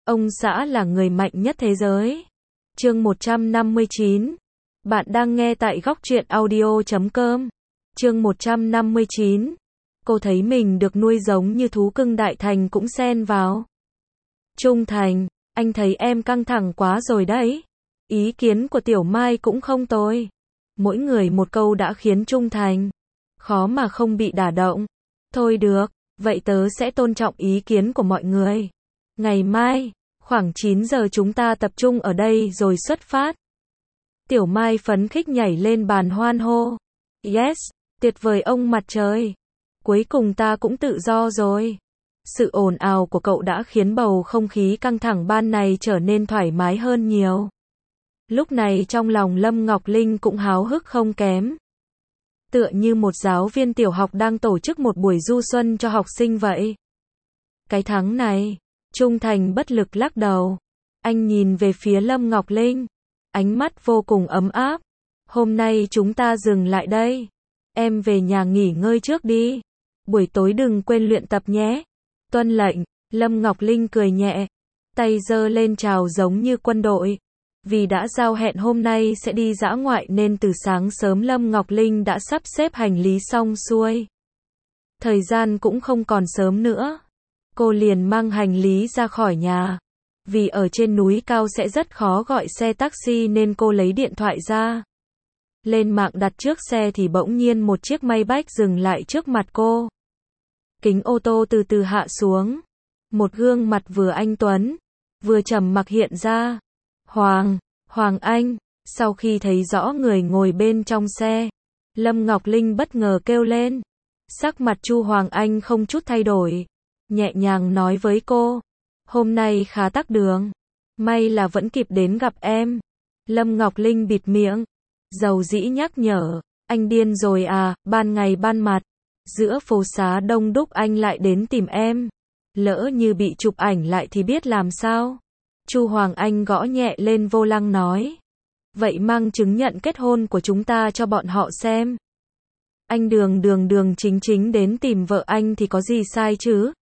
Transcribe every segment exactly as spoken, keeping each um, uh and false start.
Ông xã là người mạnh nhất thế giới. Chương một trăm năm mươi chín. Bạn đang nghe tại góc truyện audio chấm com. Chương một trăm năm mươi chín. Cô thấy mình được nuôi giống như thú cưng, Đại Thành cũng xen vào. Trung Thành, anh thấy em căng thẳng quá rồi đấy. Ý kiến của Tiểu Mai cũng không tồi. Mỗi người một câu đã khiến Trung Thành khó mà không bị đả động. Thôi được, vậy tớ sẽ tôn trọng ý kiến của mọi người. Ngày mai, khoảng chín giờ chúng ta tập trung ở đây rồi xuất phát. Tiểu Mai phấn khích nhảy lên bàn hoan hô. Yes, tuyệt vời ông mặt trời. Cuối cùng ta cũng tự do rồi. Sự ồn ào của cậu đã khiến bầu không khí căng thẳng ban này trở nên thoải mái hơn nhiều. Lúc này trong lòng Lâm Ngọc Linh cũng háo hức không kém. Tựa như một giáo viên tiểu học đang tổ chức một buổi du xuân cho học sinh vậy. Cái tháng này, Trung Thành bất lực lắc đầu. Anh nhìn về phía Lâm Ngọc Linh, ánh mắt vô cùng ấm áp. Hôm nay chúng ta dừng lại đây. Em về nhà nghỉ ngơi trước đi. Buổi tối đừng quên luyện tập nhé. Tuân lệnh, Lâm Ngọc Linh cười nhẹ, tay giơ lên chào giống như quân đội. Vì đã giao hẹn hôm nay sẽ đi dã ngoại nên từ sáng sớm Lâm Ngọc Linh đã sắp xếp hành lý xong xuôi. Thời gian cũng không còn sớm nữa. Cô liền mang hành lý ra khỏi nhà. Vì ở trên núi cao sẽ rất khó gọi xe taxi nên cô lấy điện thoại ra. Lên mạng đặt trước xe thì bỗng nhiên một chiếc Maybach dừng lại trước mặt cô. Kính ô tô từ từ hạ xuống. Một gương mặt vừa anh tuấn, vừa trầm mặc hiện ra. Hoàng, Hoàng Anh. Sau khi thấy rõ người ngồi bên trong xe, Lâm Ngọc Linh bất ngờ kêu lên. Sắc mặt Chu Hoàng Anh không chút thay đổi, nhẹ nhàng nói với cô. Hôm nay khá tắc đường. May là vẫn kịp đến gặp em. Lâm Ngọc Linh bịt miệng, dầu dĩ nhắc nhở. Anh điên rồi à, ban ngày ban mặt. Giữa phố xá đông đúc anh lại đến tìm em. Lỡ như bị chụp ảnh lại thì biết làm sao. Chu Hoàng Anh gõ nhẹ lên vô lăng nói. Vậy mang chứng nhận kết hôn của chúng ta cho bọn họ xem. Anh đường đường đường chính chính đến tìm vợ anh thì có gì sai chứ?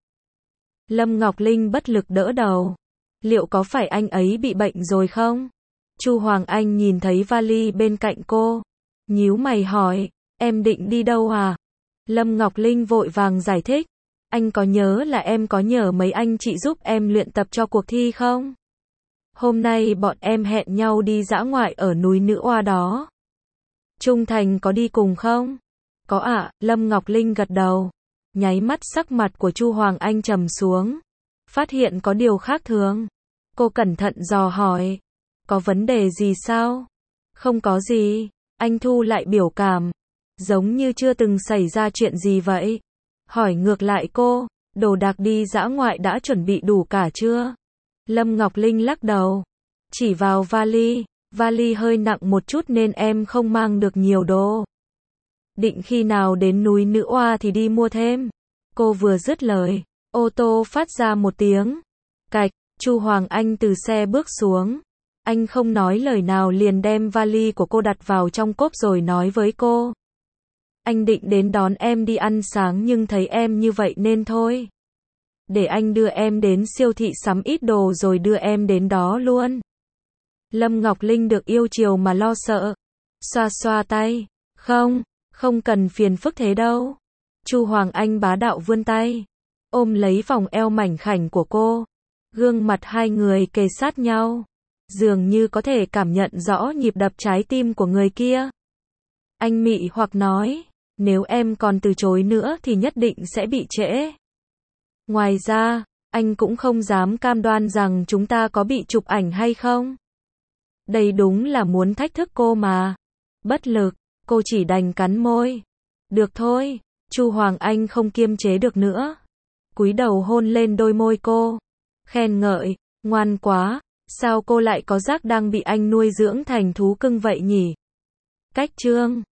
Lâm Ngọc Linh bất lực đỡ đầu. Liệu có phải anh ấy bị bệnh rồi không? Chu Hoàng Anh nhìn thấy vali bên cạnh cô, nhíu mày hỏi, em định đi đâu à? Lâm Ngọc Linh vội vàng giải thích. Anh có nhớ là em có nhờ mấy anh chị giúp em luyện tập cho cuộc thi không? Hôm nay bọn em hẹn nhau đi dã ngoại ở núi Nữ Oa đó. Trung Thành có đi cùng không? Có ạ, à, Lâm Ngọc Linh gật đầu. Nháy mắt sắc mặt của Chu Hoàng Anh trầm xuống. Phát hiện có điều khác thường. Cô cẩn thận dò hỏi. Có vấn đề gì sao? Không có gì. Anh thu lại biểu cảm, giống như chưa từng xảy ra chuyện gì vậy. Hỏi ngược lại cô, đồ đạc đi dã ngoại đã chuẩn bị đủ cả chưa? Lâm Ngọc Linh lắc đầu, chỉ vào vali. Vali hơi nặng một chút nên em không mang được nhiều đồ. Định khi nào đến núi Nữ Oa thì đi mua thêm. Cô vừa dứt lời, ô tô phát ra một tiếng cạch. Chu Hoàng Anh từ xe bước xuống. Anh không nói lời nào liền đem vali của cô đặt vào trong cốp rồi nói với cô. Anh định đến đón em đi ăn sáng nhưng thấy em như vậy nên thôi. Để anh đưa em đến siêu thị sắm ít đồ rồi đưa em đến đó luôn. Lâm Ngọc Linh được yêu chiều mà lo sợ. Xoa xoa tay. Không, không cần phiền phức thế đâu. Chu Hoàng Anh bá đạo vươn tay, ôm lấy vòng eo mảnh khảnh của cô. Gương mặt hai người kề sát nhau, dường như có thể cảm nhận rõ nhịp đập trái tim của người kia. Anh mị hoặc nói, nếu em còn từ chối nữa thì nhất định sẽ bị trễ. Ngoài ra, anh cũng không dám cam đoan rằng chúng ta có bị chụp ảnh hay không. Đây đúng là muốn thách thức cô mà. Bất lực, cô chỉ đành cắn môi. Được thôi, Chu Hoàng Anh không kiềm chế được nữa. Cúi đầu hôn lên đôi môi cô. Khen ngợi, ngoan quá, sao cô lại có giác đang bị anh nuôi dưỡng thành thú cưng vậy nhỉ? Cách chương